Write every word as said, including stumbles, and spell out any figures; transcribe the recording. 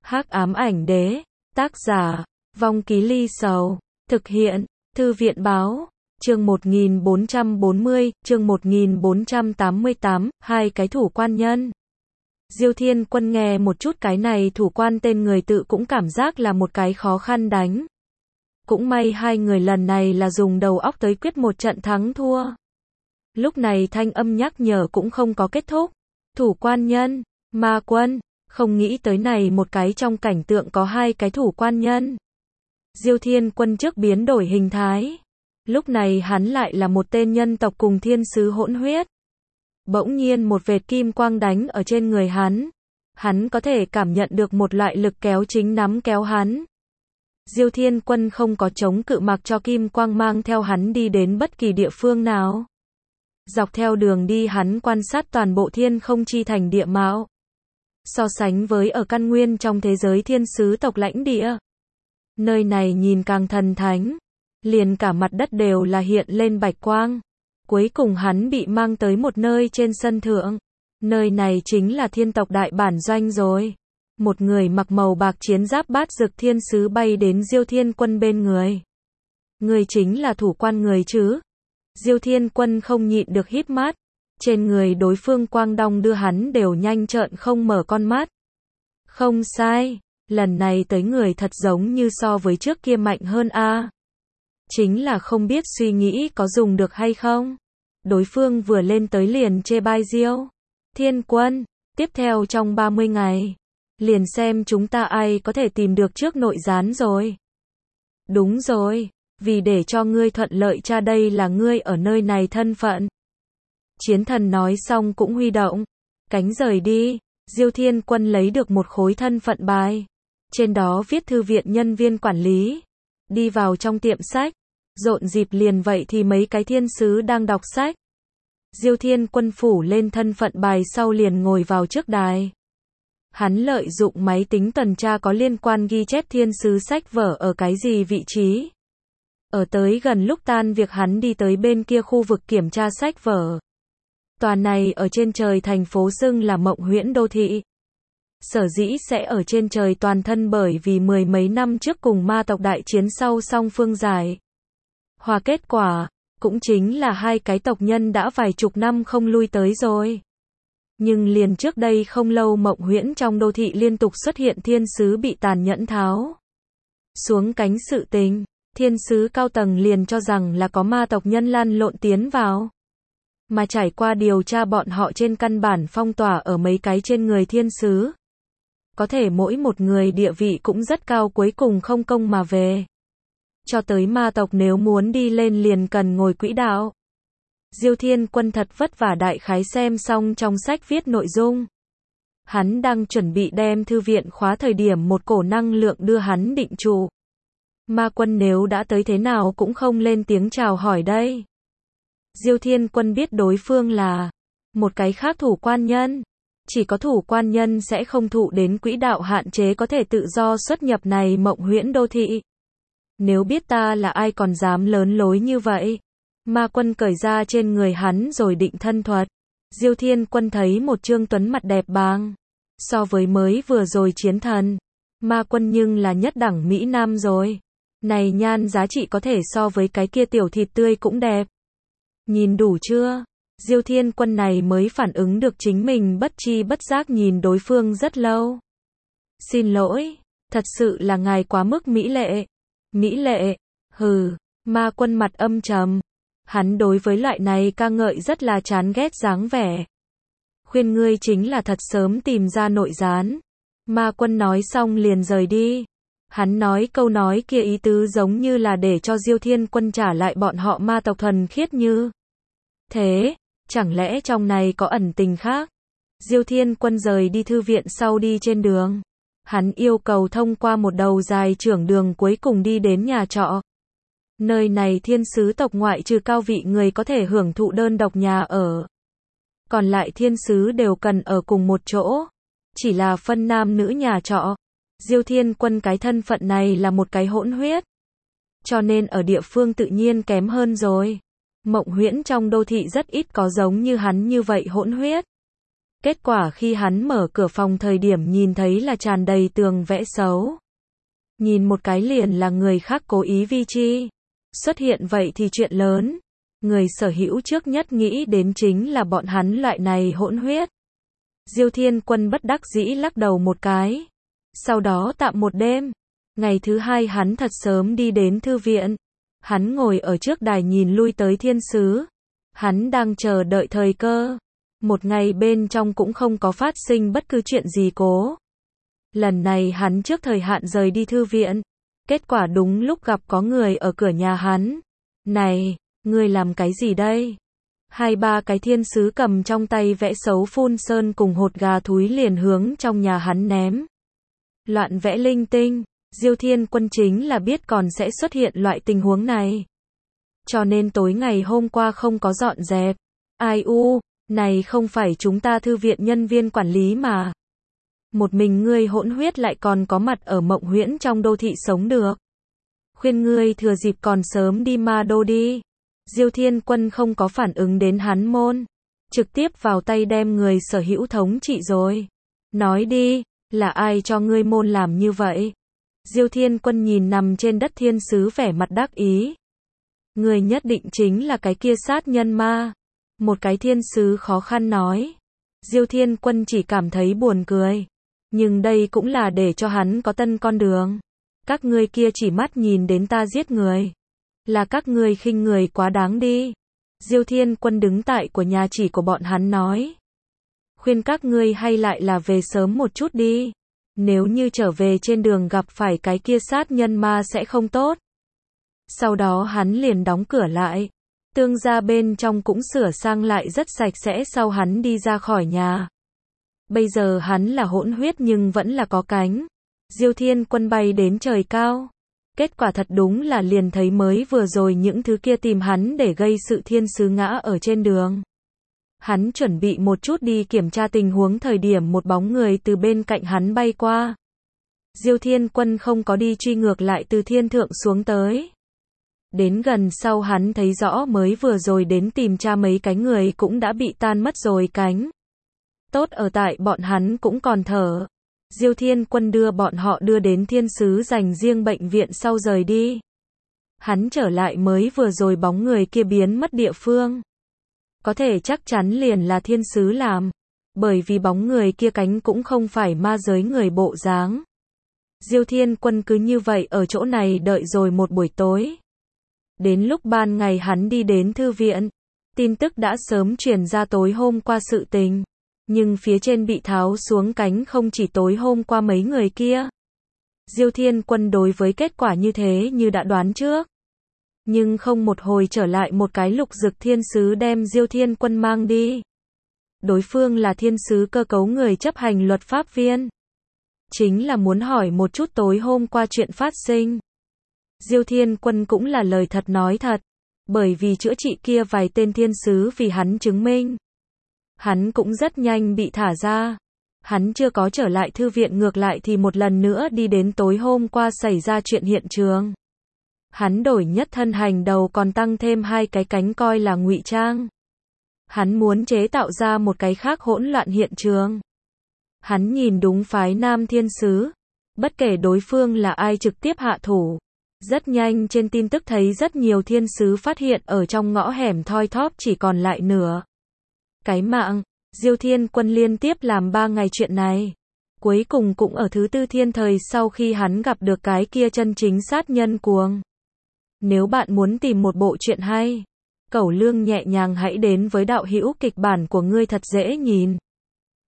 Hắc ám ảnh đế, tác giả, Vong Ký Ly Sầu, thực hiện, Thư viện báo, chương một nghìn bốn trăm bốn mươi, chương một nghìn bốn trăm tám mươi tám, hai cái thủ quan nhân. Diêu Thiên Quân nghe một chút cái này thủ quan tên người tự cũng cảm giác là một cái khó khăn đánh. Cũng may hai người lần này là dùng đầu óc tới quyết một trận thắng thua. Lúc này thanh âm nhắc nhở cũng không có kết thúc. Thủ quan nhân, ma quân, không nghĩ tới này một cái trong cảnh tượng có hai cái thủ quan nhân. Diêu Thiên Quân trước biến đổi hình thái. Lúc này hắn lại là một tên nhân tộc cùng thiên sứ hỗn huyết. Bỗng nhiên một vệt kim quang đánh ở trên người hắn. Hắn có thể cảm nhận được một loại lực kéo chính nắm kéo hắn. Diêu Thiên Quân không có chống cự mặc cho kim quang mang theo hắn đi đến bất kỳ địa phương nào. Dọc theo đường đi hắn quan sát toàn bộ thiên không chi thành địa mạo. So sánh với ở căn nguyên trong thế giới thiên sứ tộc lãnh địa. Nơi này nhìn càng thần thánh. Liền cả mặt đất đều là hiện lên bạch quang. Cuối cùng hắn bị mang tới một nơi trên sân thượng. Nơi này chính là thiên tộc đại bản doanh rồi. Một người mặc màu bạc chiến giáp bát dực thiên sứ bay đến Diêu Thiên Quân bên người. Người chính là thủ quan người chứ? Diêu Thiên Quân không nhịn được híp mắt. Trên người đối phương quang đong đưa hắn đều nhanh trợn không mở con mắt. Không sai, lần này tới người thật giống như so với trước kia mạnh hơn a. Chính là không biết suy nghĩ có dùng được hay không. Đối phương vừa lên tới liền chê bai Diêu Thiên Quân, tiếp theo trong ba mươi ngày, liền xem chúng ta ai có thể tìm được trước nội gián rồi. Đúng rồi, vì để cho ngươi thuận lợi tra đây là ngươi ở nơi này thân phận. Chiến thần nói xong cũng huy động cánh rời đi. Diêu Thiên Quân lấy được một khối thân phận bài. Trên đó viết thư viện nhân viên quản lý. Đi vào trong tiệm sách. Rộn dịp liền vậy thì mấy cái thiên sứ đang đọc sách. Diêu Thiên Quân phủ lên thân phận bài sau liền ngồi vào trước đài. Hắn lợi dụng máy tính tuần tra có liên quan ghi chép thiên sứ sách vở ở cái gì vị trí. Ở tới gần lúc tan việc hắn đi tới bên kia khu vực kiểm tra sách vở. Tòa này ở trên trời thành phố xưng là Mộng Huyễn Đô Thị. Sở dĩ sẽ ở trên trời toàn thân bởi vì mười mấy năm trước cùng ma tộc đại chiến sau song phương giải hòa kết quả, cũng chính là hai cái tộc nhân đã vài chục năm không lui tới rồi. Nhưng liền trước đây không lâu Mộng Huyễn trong đô thị liên tục xuất hiện thiên sứ bị tàn nhẫn tháo xuống cánh sự tình, thiên sứ cao tầng liền cho rằng là có ma tộc nhân lăn lộn tiến vào. Mà trải qua điều tra bọn họ trên căn bản phong tỏa ở mấy cái trên người thiên sứ. Có thể mỗi một người địa vị cũng rất cao cuối cùng không công mà về. Cho tới ma tộc nếu muốn đi lên liền cần ngồi quỹ đạo. Diêu Thiên Quân thật vất vả đại khái xem xong trong sách viết nội dung. Hắn đang chuẩn bị đem thư viện khóa thời điểm một cổ năng lượng đưa hắn định trụ. Ma quân nếu đã tới thế nào cũng không lên tiếng chào hỏi đây. Diêu Thiên Quân biết đối phương là một cái khác thủ quan nhân. Chỉ có thủ quan nhân sẽ không thụ đến quỹ đạo hạn chế có thể tự do xuất nhập này Mộng Huyễn Đô Thị. Nếu biết ta là ai còn dám lớn lối như vậy. Ma quân cởi ra trên người hắn rồi định thân thuật. Diêu Thiên Quân thấy một trương tuấn mặt đẹp bàng. So với mới vừa rồi chiến thần. Ma quân nhưng là nhất đẳng Mỹ Nam rồi. Này nhan giá trị có thể so với cái kia tiểu thịt tươi cũng đẹp. Nhìn đủ chưa? Diêu Thiên Quân này mới phản ứng được chính mình bất chi bất giác nhìn đối phương rất lâu. Xin lỗi, thật sự là ngài quá mức mỹ lệ. Mỹ lệ, hừ, ma quân mặt âm trầm. Hắn đối với loại này ca ngợi rất là chán ghét dáng vẻ. Khuyên ngươi chính là thật sớm tìm ra nội gián. Ma quân nói xong liền rời đi. Hắn nói câu nói kia ý tứ giống như là để cho Diêu Thiên Quân trả lại bọn họ ma tộc thuần khiết như thế, chẳng lẽ trong này có ẩn tình khác? Diêu Thiên Quân rời đi thư viện sau đi trên đường. Hắn yêu cầu thông qua một đầu dài trưởng đường cuối cùng đi đến nhà trọ. Nơi này thiên sứ tộc ngoại trừ cao vị người có thể hưởng thụ đơn độc nhà ở. Còn lại thiên sứ đều cần ở cùng một chỗ. Chỉ là phân nam nữ nhà trọ. Diêu Thiên Quân cái thân phận này là một cái hỗn huyết. Cho nên ở địa phương tự nhiên kém hơn rồi. Mộng Huyễn trong đô thị rất ít có giống như hắn như vậy hỗn huyết. Kết quả khi hắn mở cửa phòng thời điểm nhìn thấy là tràn đầy tường vẽ xấu. Nhìn một cái liền là người khác cố ý vi chi. Xuất hiện vậy thì chuyện lớn. Người sở hữu trước nhất nghĩ đến chính là bọn hắn loại này hỗn huyết. Diêu Thiên Quân bất đắc dĩ lắc đầu một cái. Sau đó tạm một đêm. Ngày thứ hai hắn thật sớm đi đến thư viện. Hắn ngồi ở trước đài nhìn lui tới thiên sứ. Hắn đang chờ đợi thời cơ. Một ngày bên trong cũng không có phát sinh bất cứ chuyện gì cố. Lần này hắn trước thời hạn rời đi thư viện. Kết quả đúng lúc gặp có người ở cửa nhà hắn. Này, ngươi làm cái gì đây? Hai ba cái thiên sứ cầm trong tay vẽ xấu phun sơn cùng hột gà thúi liền hướng trong nhà hắn ném. Loạn vẽ linh tinh. Diêu Thiên Quân chính là biết còn sẽ xuất hiện loại tình huống này. Cho nên tối ngày hôm qua không có dọn dẹp. Ai u, này không phải chúng ta thư viện nhân viên quản lý mà. Một mình ngươi hỗn huyết lại còn có mặt ở Mộng Huyễn trong đô thị sống được. Khuyên ngươi thừa dịp còn sớm đi ma đô đi. Diêu Thiên Quân không có phản ứng đến hắn môn. Trực tiếp vào tay đem người sở hữu thống trị rồi. Nói đi, là ai cho ngươi môn làm như vậy? Diêu Thiên Quân nhìn nằm trên đất thiên sứ vẻ mặt đắc ý. Người nhất định chính là cái kia sát nhân ma. Một cái thiên sứ khó khăn nói. Diêu Thiên Quân chỉ cảm thấy buồn cười. Nhưng đây cũng là để cho hắn có tân con đường. Các ngươi kia chỉ mắt nhìn đến ta giết người. Là các ngươi khinh người quá đáng đi. Diêu Thiên Quân đứng tại của nhà chỉ của bọn hắn nói. Khuyên các ngươi hay lại là về sớm một chút đi. Nếu như trở về trên đường gặp phải cái kia sát nhân ma sẽ không tốt. Sau đó hắn liền đóng cửa lại. Tương gia bên trong cũng sửa sang lại rất sạch sẽ sau hắn đi ra khỏi nhà. Bây giờ hắn là hỗn huyết nhưng vẫn là có cánh. Diêu Thiên Quân bay đến trời cao. Kết quả thật đúng là liền thấy mới vừa rồi những thứ kia tìm hắn để gây sự thiên sứ ngã ở trên đường. Hắn chuẩn bị một chút đi kiểm tra tình huống thời điểm một bóng người từ bên cạnh hắn bay qua. Diêu Thiên Quân không có đi truy ngược lại từ thiên thượng xuống tới. Đến gần sau hắn thấy rõ mới vừa rồi đến tìm tra mấy cái người cũng đã bị tan mất rồi cánh. Tốt ở tại bọn hắn cũng còn thở. Diêu Thiên Quân đưa bọn họ đưa đến thiên sứ dành riêng bệnh viện sau rời đi. Hắn trở lại mới vừa rồi bóng người kia biến mất địa phương. Có thể chắc chắn liền là thiên sứ làm. Bởi vì bóng người kia cánh cũng không phải ma giới người bộ dáng. Diêu Thiên Quân cứ như vậy ở chỗ này đợi rồi một buổi tối. Đến lúc ban ngày hắn đi đến thư viện. Tin tức đã sớm truyền ra tối hôm qua sự tình. Nhưng phía trên bị tháo xuống cánh không chỉ tối hôm qua mấy người kia. Diêu Thiên Quân đối với kết quả như thế như đã đoán trước. Nhưng không một hồi trở lại một cái lục dực thiên sứ đem Diêu Thiên Quân mang đi. Đối phương là thiên sứ cơ cấu người chấp hành luật pháp viên. Chính là muốn hỏi một chút tối hôm qua chuyện phát sinh. Diêu Thiên Quân cũng là lời thật nói thật. Bởi vì chữa trị kia vài tên thiên sứ vì hắn chứng minh. Hắn cũng rất nhanh bị thả ra. Hắn chưa có trở lại thư viện ngược lại thì một lần nữa đi đến tối hôm qua xảy ra chuyện hiện trường. Hắn đổi nhất thân hành đầu còn tăng thêm hai cái cánh coi là ngụy trang. Hắn muốn chế tạo ra một cái khác hỗn loạn hiện trường. Hắn nhìn đúng phái nam thiên sứ. Bất kể đối phương là ai trực tiếp hạ thủ. Rất nhanh trên tin tức thấy rất nhiều thiên sứ phát hiện ở trong ngõ hẻm thoi thóp chỉ còn lại nửa cái mạng. Diêu Thiên Quân liên tiếp làm ba ngày chuyện này. Cuối cùng cũng ở thứ tư thiên thời sau khi hắn gặp được cái kia chân chính sát nhân cuồng. Nếu bạn muốn tìm một bộ truyện hay, cẩu lương nhẹ nhàng hãy đến với đạo hữu kịch bản của ngươi thật dễ nhìn.